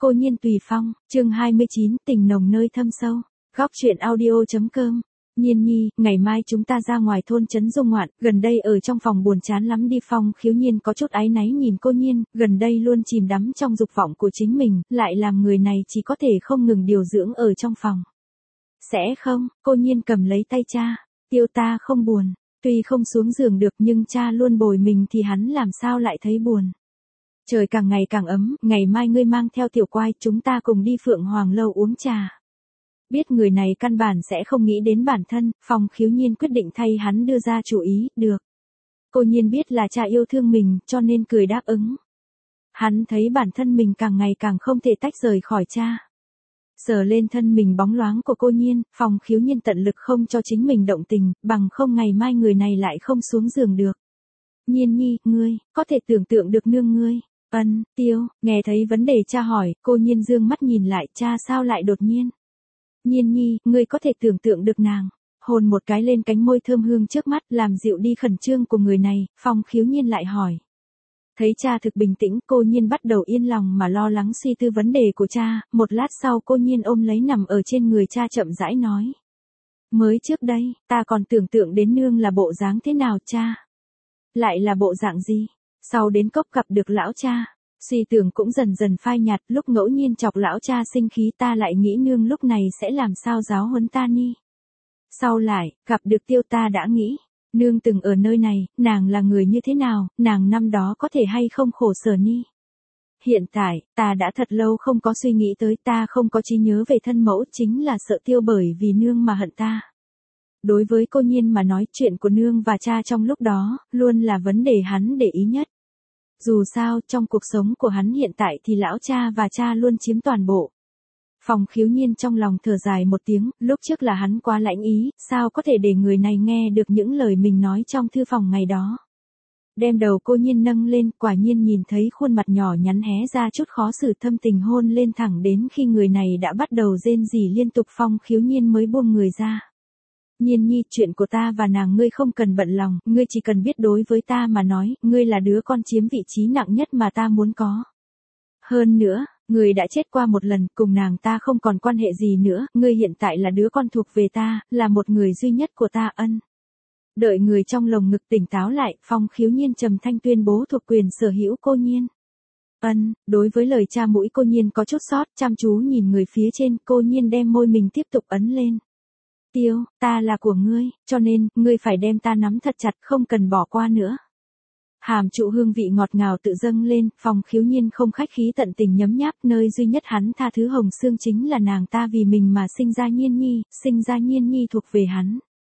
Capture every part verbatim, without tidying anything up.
Cô Nhiên Tùy Phong, chương hai mươi chín, tình nồng nơi thâm sâu. Góc truyện audio.com. Nhiên Nhi, ngày mai chúng ta ra ngoài thôn trấn du ngoạn, gần đây ở trong phòng buồn chán lắm đi. Phong Khiếu Nhiên có chút áy náy nhìn cô Nhiên, gần đây luôn chìm đắm trong dục vọng của chính mình, lại làm người này chỉ có thể không ngừng điều dưỡng ở trong phòng. Sẽ không, cô Nhiên cầm lấy tay cha, Tiêu ta không buồn, tuy không xuống giường được nhưng cha luôn bồi mình thì hắn làm sao lại thấy buồn. Trời càng ngày càng ấm, ngày mai ngươi mang theo tiểu quai chúng ta cùng đi Phượng Hoàng Lâu uống trà. Biết người này căn bản sẽ không nghĩ đến bản thân, Phong Khiếu Nhiên quyết định thay hắn đưa ra chủ ý, được. Cô Nhiên biết là cha yêu thương mình, cho nên cười đáp ứng. Hắn thấy bản thân mình càng ngày càng không thể tách rời khỏi cha. Sờ lên thân mình bóng loáng của cô Nhiên, Phong Khiếu Nhiên tận lực không cho chính mình động tình, bằng không ngày mai người này lại không xuống giường được. Nhiên Nhi, ngươi, có thể tưởng tượng được nương ngươi. Ân, Tiêu, nghe thấy vấn đề cha hỏi, cô Nhiên dương mắt nhìn lại, cha sao lại đột nhiên. Nhiên Nhi, ngươi có thể tưởng tượng được nàng. Hôn một cái lên cánh môi thơm hương trước mắt, làm dịu đi khẩn trương của người này, Phong Khiếu Nhiên lại hỏi. Thấy cha thực bình tĩnh, cô Nhiên bắt đầu yên lòng mà lo lắng suy tư vấn đề của cha, một lát sau cô Nhiên ôm lấy nằm ở trên người cha chậm rãi nói. Mới trước đây, ta còn tưởng tượng đến nương là bộ dáng thế nào cha. Lại là bộ dạng gì? Sau đến cốc gặp được lão cha, suy tưởng cũng dần dần phai nhạt, lúc ngẫu nhiên chọc lão cha sinh khí ta lại nghĩ nương lúc này sẽ làm sao giáo huấn ta ni. Sau lại, gặp được Tiêu ta đã nghĩ, nương từng ở nơi này, nàng là người như thế nào, nàng năm đó có thể hay không khổ sở ni. Hiện tại, ta đã thật lâu không có suy nghĩ tới, ta không có trí nhớ về thân mẫu, chính là sợ Tiêu bởi vì nương mà hận ta. Đối với cô Nhiên mà nói, chuyện của nương và cha trong lúc đó, luôn là vấn đề hắn để ý nhất. Dù sao, trong cuộc sống của hắn hiện tại thì lão cha và cha luôn chiếm toàn bộ. Phong Khiếu Nhiên trong lòng thở dài một tiếng, lúc trước là hắn quá lãnh ý, sao có thể để người này nghe được những lời mình nói trong thư phòng ngày đó. Đem đầu cô Nhiên nâng lên, quả nhiên nhìn thấy khuôn mặt nhỏ nhắn hé ra chút khó xử, thâm tình hôn lên thẳng đến khi người này đã bắt đầu rên rỉ liên tục, Phong Khiếu Nhiên mới buông người ra. Nhiên Nhi, chuyện của ta và nàng ngươi không cần bận lòng, ngươi chỉ cần biết đối với ta mà nói, ngươi là đứa con chiếm vị trí nặng nhất mà ta muốn có. Hơn nữa, ngươi đã chết qua một lần, cùng nàng ta không còn quan hệ gì nữa, ngươi hiện tại là đứa con thuộc về ta, là một người duy nhất của ta. Ân. Đợi người trong lồng ngực tỉnh táo lại, Phong Khiếu Nhiên trầm thanh tuyên bố thuộc quyền sở hữu cô Nhiên. Ân, đối với lời cha mũi cô Nhiên có chút sót, chăm chú nhìn người phía trên, cô Nhiên đem môi mình tiếp tục ấn lên. Tiêu, ta là của ngươi, cho nên, ngươi phải đem ta nắm thật chặt, không cần bỏ qua nữa. Hàm trụ hương vị ngọt ngào tự dâng lên, Phong Khiếu Nhiên không khách khí tận tình nhấm nháp, nơi duy nhất hắn tha thứ hồng xương chính là nàng ta vì mình mà sinh ra Nhiên Nhi, sinh ra Nhiên Nhi thuộc về hắn.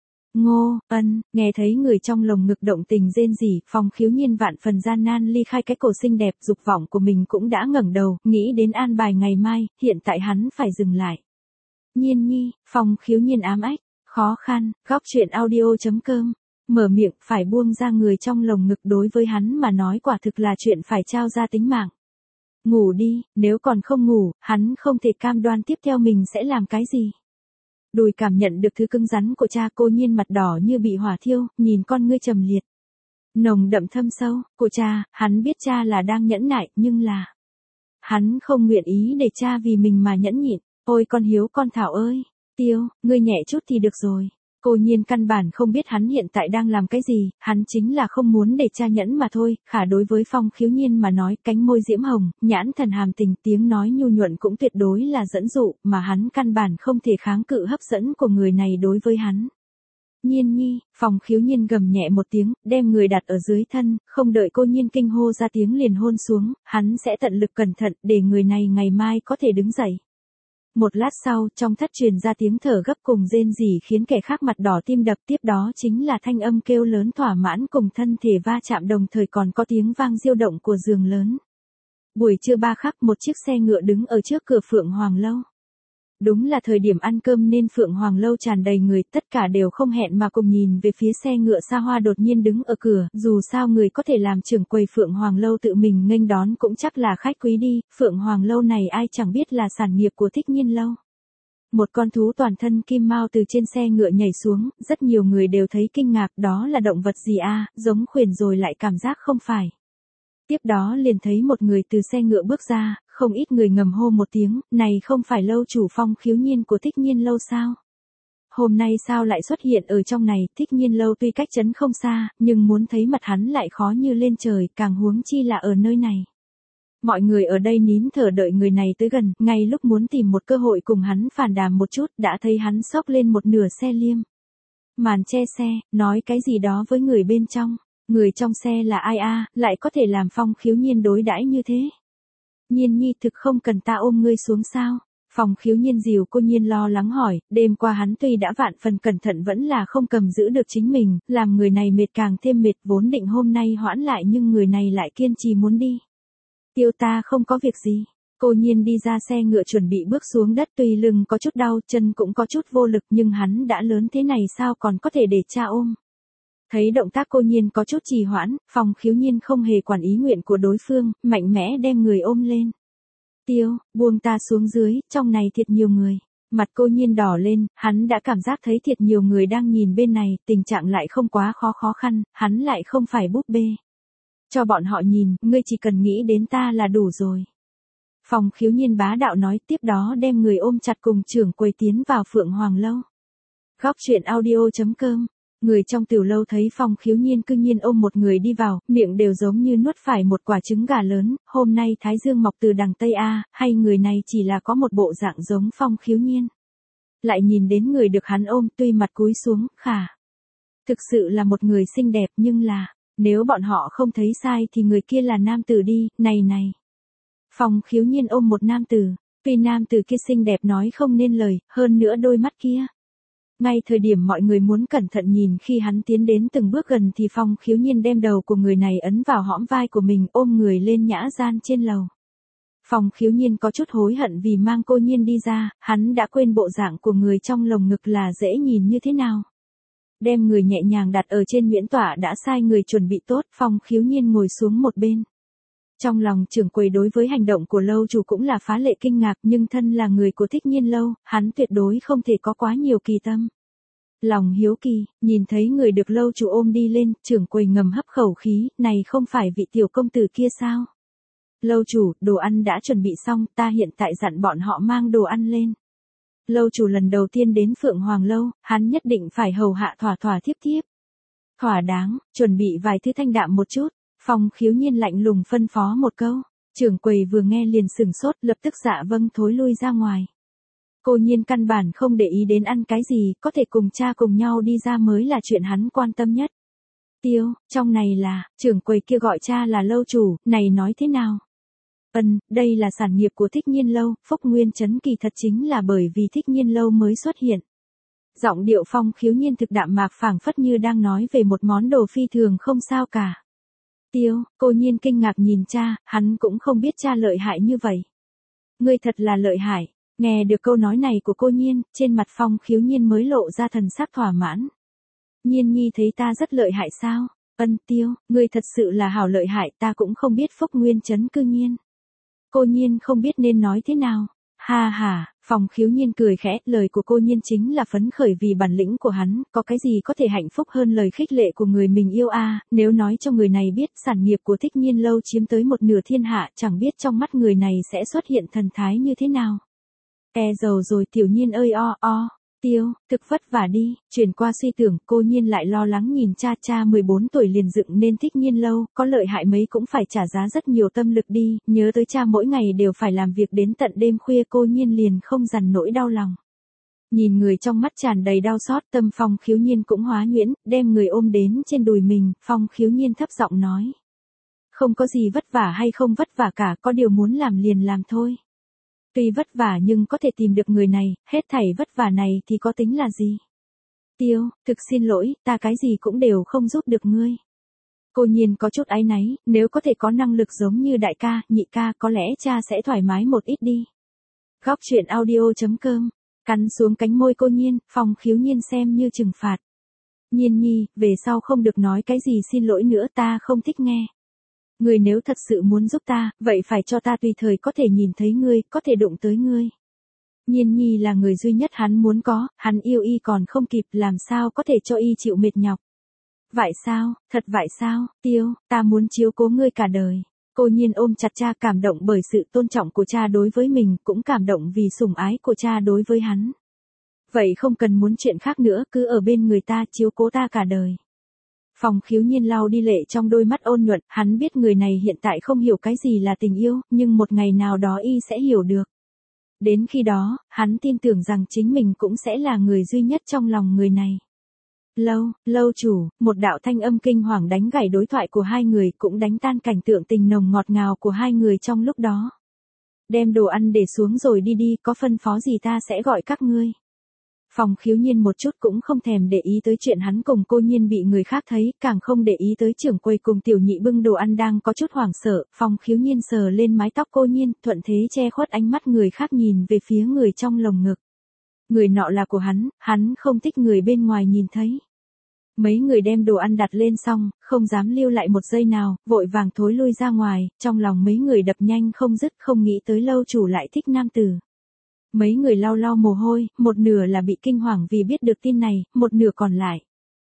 Ngô, Ân, nghe thấy người trong lồng ngực động tình rên rỉ, Phong Khiếu Nhiên vạn phần gian nan ly khai cái cổ xinh đẹp, dục vọng của mình cũng đã ngẩng đầu, nghĩ đến an bài ngày mai, hiện tại hắn phải dừng lại. Nhiên Nhi, Phong Khiếu Nhiên ám ách, khó khăn, góc truyện audio.com, mở miệng phải buông ra người trong lồng ngực đối với hắn mà nói quả thực là chuyện phải trao ra tính mạng. Ngủ đi, nếu còn không ngủ, hắn không thể cam đoan tiếp theo mình sẽ làm cái gì. Đùi cảm nhận được thứ cứng rắn của cha, cô Nhiên mặt đỏ như bị hỏa thiêu, nhìn con ngươi trầm liệt. Nồng đậm thâm sâu, của cha, hắn biết cha là đang nhẫn nại, nhưng là hắn không nguyện ý để cha vì mình mà nhẫn nhịn. Ôi con hiếu con Thảo ơi, Tiêu, ngươi nhẹ chút thì được rồi. Cô Nhiên căn bản không biết hắn hiện tại đang làm cái gì, hắn chính là không muốn để cha nhẫn mà thôi, khả đối với Phong Khiếu Nhiên mà nói, cánh môi diễm hồng, nhãn thần hàm tình, tiếng nói nhu nhuận cũng tuyệt đối là dẫn dụ, mà hắn căn bản không thể kháng cự hấp dẫn của người này đối với hắn. Nhiên Nhi, Phong Khiếu Nhiên gầm nhẹ một tiếng, đem người đặt ở dưới thân, không đợi cô Nhiên kinh hô ra tiếng liền hôn xuống, hắn sẽ tận lực cẩn thận để người này ngày mai có thể đứng dậy. Một lát sau, trong thất truyền ra tiếng thở gấp cùng rên rỉ khiến kẻ khác mặt đỏ tim đập, tiếp đó chính là thanh âm kêu lớn thỏa mãn cùng thân thể va chạm, đồng thời còn có tiếng vang diêu động của giường lớn. Buổi trưa ba khắc, một chiếc xe ngựa đứng ở trước cửa Phượng Hoàng Lâu. Đúng là thời điểm ăn cơm nên Phượng Hoàng Lâu tràn đầy người, tất cả đều không hẹn mà cùng nhìn về phía xe ngựa xa hoa đột nhiên đứng ở cửa, dù sao người có thể làm trưởng quầy Phượng Hoàng Lâu tự mình nghênh đón cũng chắc là khách quý đi, Phượng Hoàng Lâu này ai chẳng biết là sản nghiệp của Thích Nhiên Lâu. Một con thú toàn thân kim mao từ trên xe ngựa nhảy xuống, rất nhiều người đều thấy kinh ngạc, đó là động vật gì a, giống khuyển rồi lại cảm giác không phải. Tiếp đó liền thấy một người từ xe ngựa bước ra, không ít người ngầm hô một tiếng, này không phải lâu chủ Phong Khiếu Nhiên của Thích Nhiên lâu sao? Hôm nay sao lại xuất hiện ở trong này, Thích Nhiên lâu tuy cách trấn không xa, nhưng muốn thấy mặt hắn lại khó như lên trời, càng huống chi là ở nơi này. Mọi người ở đây nín thở đợi người này tới gần, ngay lúc muốn tìm một cơ hội cùng hắn phàn đàm một chút, đã thấy hắn xốc lên một nửa xe liêm. Màn che xe, nói cái gì đó với người bên trong. Người trong xe là ai a, lại có thể làm Phong Khiếu Nhiên đối đãi như thế? Nhiên nhi thực không cần ta ôm ngươi xuống sao? Phong Khiếu Nhiên dìu cô Nhiên lo lắng hỏi, đêm qua hắn tuy đã vạn phần cẩn thận vẫn là không cầm giữ được chính mình, làm người này mệt càng thêm mệt, vốn định hôm nay hoãn lại nhưng người này lại kiên trì muốn đi. Tiêu ta không có việc gì. Cô Nhiên đi ra xe ngựa chuẩn bị bước xuống đất, tuy lưng có chút đau, chân cũng có chút vô lực, nhưng hắn đã lớn thế này sao còn có thể để cha ôm. Thấy động tác cô Nhiên có chút trì hoãn, Phong Khiếu Nhiên không hề quản ý nguyện của đối phương, mạnh mẽ đem người ôm lên. Tiêu, buông ta xuống dưới, trong này thiệt nhiều người. Mặt cô Nhiên đỏ lên, hắn đã cảm giác thấy thiệt nhiều người đang nhìn bên này, tình trạng lại không quá khó khó khăn, hắn lại không phải búp bê. Cho bọn họ nhìn, ngươi chỉ cần nghĩ đến ta là đủ rồi. Phong Khiếu Nhiên bá đạo nói, tiếp đó đem người ôm chặt cùng trưởng quầy tiến vào Phượng Hoàng lâu. Góc truyện audio chấm com. Người trong tiểu lâu thấy Phong Khiếu Nhiên cư nhiên ôm một người đi vào, miệng đều giống như nuốt phải một quả trứng gà lớn, hôm nay Thái Dương mọc từ đằng Tây A, hay người này chỉ là có một bộ dạng giống Phong Khiếu Nhiên. Lại nhìn đến người được hắn ôm tuy mặt cúi xuống, khả. Thực sự là một người xinh đẹp nhưng là, nếu bọn họ không thấy sai thì người kia là nam tử đi, này này. Phong Khiếu Nhiên ôm một nam tử, tuy nam tử kia xinh đẹp nói không nên lời, hơn nữa đôi mắt kia. Ngay thời điểm mọi người muốn cẩn thận nhìn khi hắn tiến đến từng bước gần thì Phong Khiếu Nhiên đem đầu của người này ấn vào hõm vai của mình ôm người lên nhã gian trên lầu. Phong Khiếu Nhiên có chút hối hận vì mang cô Nhiên đi ra, hắn đã quên bộ dạng của người trong lồng ngực là dễ nhìn như thế nào. Đem người nhẹ nhàng đặt ở trên miễn tọa đã sai người chuẩn bị tốt, Phong Khiếu Nhiên ngồi xuống một bên. Trong lòng trưởng quầy đối với hành động của lâu chủ cũng là phá lệ kinh ngạc, nhưng thân là người của Thích Nhiên lâu, hắn tuyệt đối không thể có quá nhiều kỳ tâm. Lòng hiếu kỳ, nhìn thấy người được lâu chủ ôm đi lên, trưởng quầy ngầm hấp khẩu khí, này không phải vị tiểu công tử kia sao? Lâu chủ, đồ ăn đã chuẩn bị xong, ta hiện tại dặn bọn họ mang đồ ăn lên. Lâu chủ lần đầu tiên đến Phượng Hoàng lâu, hắn nhất định phải hầu hạ thỏa thỏa thiếp thiếp. Thỏa đáng, chuẩn bị vài thứ thanh đạm một chút. Phong Khiếu Nhiên lạnh lùng phân phó một câu, trưởng quầy vừa nghe liền sừng sốt, lập tức dạ vâng thối lui ra ngoài. Cô Nhiên căn bản không để ý đến ăn cái gì, có thể cùng cha cùng nhau đi ra mới là chuyện hắn quan tâm nhất. Tiêu, trong này là, trưởng quầy kia gọi cha là lâu chủ, này nói thế nào? Ân, đây là sản nghiệp của Thích Nhiên lâu, Phúc Nguyên Trấn kỳ thật chính là bởi vì Thích Nhiên lâu mới xuất hiện. Giọng điệu Phong Khiếu Nhiên thực đạm mạc phảng phất như đang nói về một món đồ phi thường không sao cả. Tiêu, cô Nhiên kinh ngạc nhìn cha, hắn cũng không biết cha lợi hại như vậy. Ngươi thật là lợi hại. Nghe được câu nói này của cô Nhiên, trên mặt Phong Khiếu Nhiên mới lộ ra thần sắc thỏa mãn. Nhiên nhi thấy ta rất lợi hại sao? Ân Tiêu, ngươi thật sự là hảo lợi hại, ta cũng không biết Phúc Nguyên Trấn cư nhiên. Cô Nhiên không biết nên nói thế nào. Ha ha, Phong Khiếu Nhiên cười khẽ, lời của cô Nhiên chính là phấn khởi vì bản lĩnh của hắn, có cái gì có thể hạnh phúc hơn lời khích lệ của người mình yêu a, à, nếu nói cho người này biết sản nghiệp của Thích Nhiên lâu chiếm tới một nửa thiên hạ, chẳng biết trong mắt người này sẽ xuất hiện thần thái như thế nào. E dầu rồi Tiểu Nhiên ơi o o, Tiêu, thực vất vả đi, chuyển qua suy tưởng, cô Nhiên lại lo lắng nhìn cha cha mười bốn tuổi liền dựng nên Thích Nhiên lâu, có lợi hại mấy cũng phải trả giá rất nhiều tâm lực đi, nhớ tới cha mỗi ngày đều phải làm việc đến tận đêm khuya cô Nhiên liền không dằn nỗi đau lòng. Nhìn người trong mắt tràn đầy đau xót, tâm Phong Khiếu Nhiên cũng hóa nhuyễn, đem người ôm đến trên đùi mình, Phong Khiếu Nhiên thấp giọng nói. Không có gì vất vả hay không vất vả cả, có điều muốn làm liền làm thôi. Tuy vất vả nhưng có thể tìm được người này, hết thảy vất vả này thì có tính là gì? Tiêu, thực xin lỗi, ta cái gì cũng đều không giúp được ngươi. Cô Nhiên có chút áy náy, nếu có thể có năng lực giống như đại ca, nhị ca có lẽ cha sẽ thoải mái một ít đi. Góc truyện audio chấm com, cắn xuống cánh môi cô Nhiên, Phong Khiếu Nhiên xem như trừng phạt. Nhiên nhi, về sau không được nói cái gì xin lỗi nữa, ta không thích nghe. Ngươi nếu thật sự muốn giúp ta, vậy phải cho ta tùy thời có thể nhìn thấy ngươi, có thể đụng tới ngươi. Nhiên nhi là người duy nhất hắn muốn có, hắn yêu y còn không kịp, làm sao có thể cho y chịu mệt nhọc. Vậy sao, thật vậy sao, Tiêu, ta muốn chiếu cố ngươi cả đời. Cô Nhiên ôm chặt cha, cảm động bởi sự tôn trọng của cha đối với mình, cũng cảm động vì sủng ái của cha đối với hắn. Vậy không cần muốn chuyện khác nữa, cứ ở bên người ta, chiếu cố ta cả đời. Phòng Khiếu Nhiên lau đi lệ trong đôi mắt ôn nhuận, hắn biết người này hiện tại không hiểu cái gì là tình yêu, nhưng một ngày nào đó y sẽ hiểu được. Đến khi đó, hắn tin tưởng rằng chính mình cũng sẽ là người duy nhất trong lòng người này. Lâu, lâu chủ, một đạo thanh âm kinh hoàng đánh gãy đối thoại của hai người, cũng đánh tan cảnh tượng tình nồng ngọt ngào của hai người trong lúc đó. Đem đồ ăn để xuống rồi đi đi, có phân phó gì ta sẽ gọi các ngươi. Phòng Khiếu Nhiên một chút cũng không thèm để ý tới chuyện hắn cùng cô Nhiên bị người khác thấy, càng không để ý tới trưởng quầy cùng tiểu nhị bưng đồ ăn đang có chút hoảng sợ. Phòng Khiếu Nhiên sờ lên mái tóc cô Nhiên, thuận thế che khuất ánh mắt người khác nhìn về phía người trong lồng ngực. Người nọ là của hắn, hắn không thích người bên ngoài nhìn thấy. Mấy người đem đồ ăn đặt lên xong, không dám lưu lại một giây nào, vội vàng thối lui ra ngoài, trong lòng mấy người đập nhanh không dứt, không nghĩ tới lâu chủ lại thích nam tử. Mấy người lau lau mồ hôi, một nửa là bị kinh hoàng vì biết được tin này, một nửa còn lại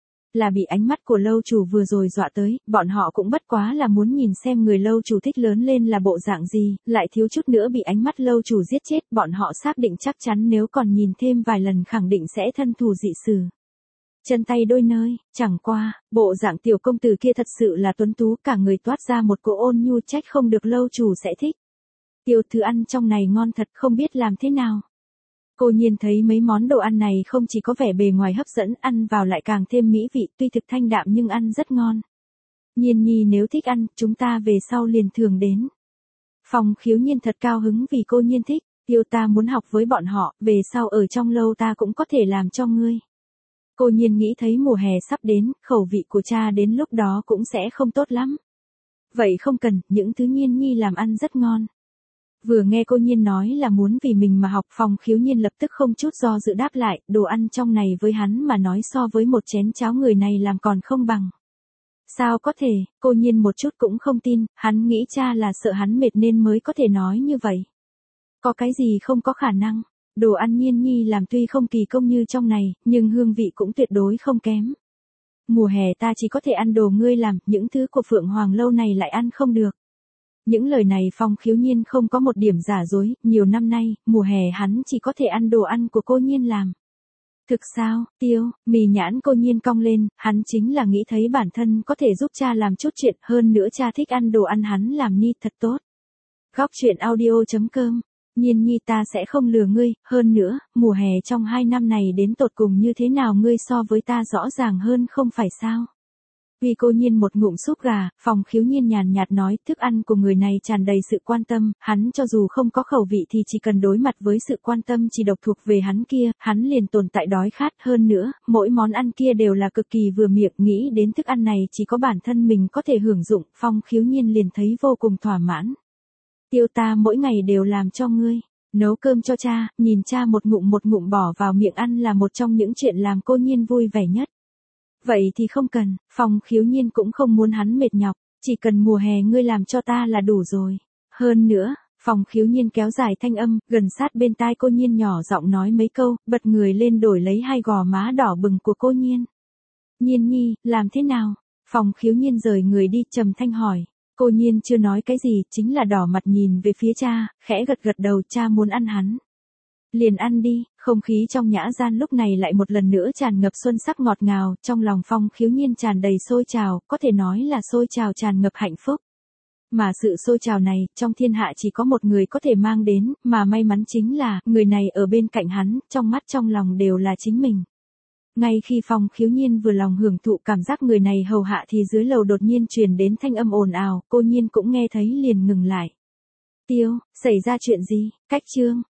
là bị ánh mắt của lâu chủ vừa rồi dọa tới, bọn họ cũng bất quá là muốn nhìn xem người lâu chủ thích lớn lên là bộ dạng gì, lại thiếu chút nữa bị ánh mắt lâu chủ giết chết, bọn họ xác định chắc chắn nếu còn nhìn thêm vài lần khẳng định sẽ thân thù dị xử. Chân tay đôi nơi, chẳng qua, bộ dạng tiểu công tử kia thật sự là tuấn tú, cả người toát ra một cỗ ôn nhu, trách không được lâu chủ sẽ thích. Tiểu thư ăn trong này ngon thật, không biết làm thế nào. Cô Nhiên thấy mấy món đồ ăn này không chỉ có vẻ bề ngoài hấp dẫn, ăn vào lại càng thêm mỹ vị, tuy thực thanh đạm nhưng ăn rất ngon. Nhiên nhi nếu thích ăn, chúng ta về sau liền thường đến. Phòng Khiếu Nhiên thật cao hứng vì cô Nhiên thích, tiêu ta muốn học với bọn họ, về sau ở trong lâu ta cũng có thể làm cho ngươi. Cô Nhiên nghĩ thấy mùa hè sắp đến, khẩu vị của cha đến lúc đó cũng sẽ không tốt lắm. Vậy không cần, những thứ Nhiên nhi làm ăn rất ngon. Vừa nghe cô Nhiên nói là muốn vì mình mà học, Phòng Khiếu Nhiên lập tức không chút do dự đáp lại, đồ ăn trong này với hắn mà nói so với một chén cháo người này làm còn không bằng. Sao có thể, cô Nhiên một chút cũng không tin, hắn nghĩ cha là sợ hắn mệt nên mới có thể nói như vậy. Có cái gì không có khả năng, đồ ăn Nhiên nhi làm tuy không kỳ công như trong này, nhưng hương vị cũng tuyệt đối không kém. Mùa hè ta chỉ có thể ăn đồ ngươi làm, những thứ của Phượng Hoàng lâu này lại ăn không được. Những lời này Phong Khiếu Nhiên không có một điểm giả dối, nhiều năm nay, mùa hè hắn chỉ có thể ăn đồ ăn của cô Nhiên làm. Thực sao, tiêu, mì nhãn cô Nhiên cong lên, hắn chính là nghĩ thấy bản thân có thể giúp cha làm chút chuyện, hơn nữa cha thích ăn đồ ăn hắn làm ni thật tốt. Góc truyện audio chấm com, Nhiên nhi ta sẽ không lừa ngươi, hơn nữa, mùa hè trong hai năm này đến tột cùng như thế nào ngươi so với ta rõ ràng hơn không phải sao. Vì cô Nhiên một ngụm súp gà, Phòng Khiếu Nhiên nhàn nhạt nói, thức ăn của người này tràn đầy sự quan tâm, hắn cho dù không có khẩu vị thì chỉ cần đối mặt với sự quan tâm chỉ độc thuộc về hắn kia, hắn liền tồn tại đói khát, hơn nữa, mỗi món ăn kia đều là cực kỳ vừa miệng, nghĩ đến thức ăn này chỉ có bản thân mình có thể hưởng dụng, Phong Khiếu Nhiên liền thấy vô cùng thỏa mãn. Tiêu ta mỗi ngày đều làm cho ngươi, nấu cơm cho cha, nhìn cha một ngụm một ngụm bỏ vào miệng ăn là một trong những chuyện làm cô Nhiên vui vẻ nhất. Vậy thì không cần, Phòng Khiếu Nhiên cũng không muốn hắn mệt nhọc, chỉ cần mùa hè ngươi làm cho ta là đủ rồi. Hơn nữa, Phòng Khiếu Nhiên kéo dài thanh âm, gần sát bên tai cô Nhiên nhỏ giọng nói mấy câu, bật người lên đổi lấy hai gò má đỏ bừng của cô Nhiên. Nhiên nhi, làm thế nào? Phòng Khiếu Nhiên rời người đi, trầm thanh hỏi. Cô Nhiên chưa nói cái gì, chính là đỏ mặt nhìn về phía cha, khẽ gật gật đầu, cha muốn ăn hắn. Liền ăn đi, không khí trong nhã gian lúc này lại một lần nữa tràn ngập xuân sắc ngọt ngào, trong lòng Phong Khiếu Nhiên tràn đầy sôi trào, có thể nói là sôi trào tràn ngập hạnh phúc. Mà sự sôi trào này, trong thiên hạ chỉ có một người có thể mang đến, mà may mắn chính là, người này ở bên cạnh hắn, trong mắt trong lòng đều là chính mình. Ngay khi Phong Khiếu Nhiên vừa lòng hưởng thụ cảm giác người này hầu hạ thì dưới lầu đột nhiên truyền đến thanh âm ồn ào, cô Nhiên cũng nghe thấy liền ngừng lại. Tiêu, xảy ra chuyện gì? Cách chương